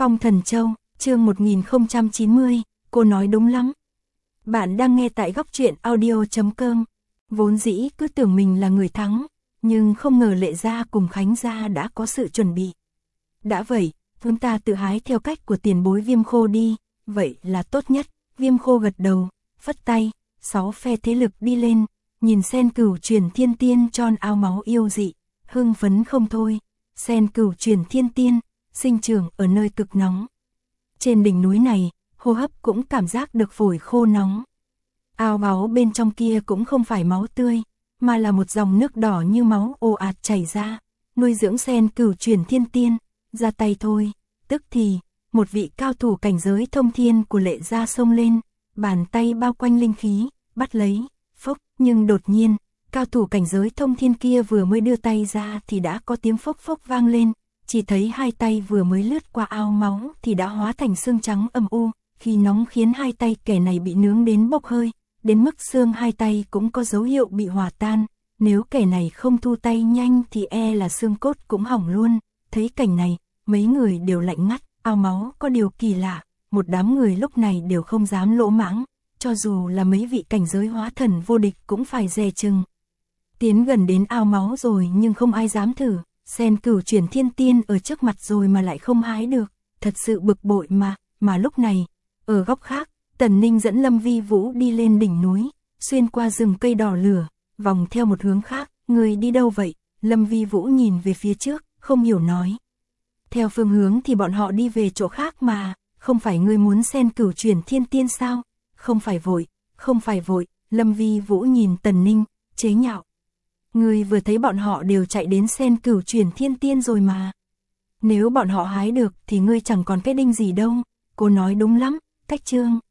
Phong Thần Châu, chương 1090, cô nói đúng lắm. Bạn đang nghe tại góc truyện audio.com. Vốn dĩ cứ tưởng mình là người thắng, nhưng không ngờ Lệ Gia cùng Khánh Gia đã có sự chuẩn bị. Đã vậy, chúng ta tự hái theo cách của tiền bối Viêm Khô đi, vậy là tốt nhất. Viêm Khô gật đầu, phất tay, 6 phe thế lực đi lên, nhìn Sen Cửu Truyền Thiên Tiên tròn áo máu yêu dị, hưng phấn không thôi. Sen Cửu Truyền Thiên Tiên, sinh trưởng ở nơi cực nóng. Trên đỉnh núi này, hô hấp cũng cảm giác được phổi khô nóng. Ao máu bên trong kia cũng không phải máu tươi, mà là một dòng nước đỏ như máu ồ ạt chảy ra, nuôi dưỡng Sen Cửu Truyền Thiên Tiên. Ra tay thôi, tức thì, một vị cao thủ cảnh giới thông thiên của Lệ Gia xông lên, bàn tay bao quanh linh khí, bắt lấy, phốc, nhưng đột nhiên, cao thủ cảnh giới thông thiên kia vừa mới đưa tay ra thì đã có tiếng phốc phốc vang lên, chỉ thấy hai tay vừa mới lướt qua ao máu thì đã hóa thành xương trắng âm u, khi nóng khiến hai tay kẻ này bị nướng đến bốc hơi, đến mức xương hai tay cũng có dấu hiệu bị hòa tan, nếu kẻ này không thu tay nhanh thì e là xương cốt cũng hỏng luôn. Thấy cảnh này, mấy người đều lạnh ngắt, ao máu có điều kỳ lạ, một đám người lúc này đều không dám lỗ mãng, cho dù là mấy vị cảnh giới hóa thần vô địch cũng phải dè chừng. Tiến gần đến ao máu rồi nhưng không ai dám thử, Sen Cửu Truyền Thiên Tiên ở trước mặt rồi mà lại không hái được, thật sự bực bội mà lúc này, ở góc khác, Tần Ninh dẫn Lâm Vi Vũ đi lên đỉnh núi, xuyên qua rừng cây đỏ lửa, vòng theo một hướng khác, người đi đâu vậy? Lâm Vi Vũ nhìn về phía trước, không hiểu nói. Theo phương hướng thì bọn họ đi về chỗ khác mà, không phải ngươi muốn Sen Cửu Truyền Thiên Tiên sao? Không phải vội, Lâm Vi Vũ nhìn Tần Ninh, chế nhạo. Ngươi vừa thấy bọn họ đều chạy đến Sen Cửu Truyền Thiên Tiên rồi mà. Nếu bọn họ hái được thì ngươi chẳng còn cái đinh gì đâu, cô nói đúng lắm, cách chương.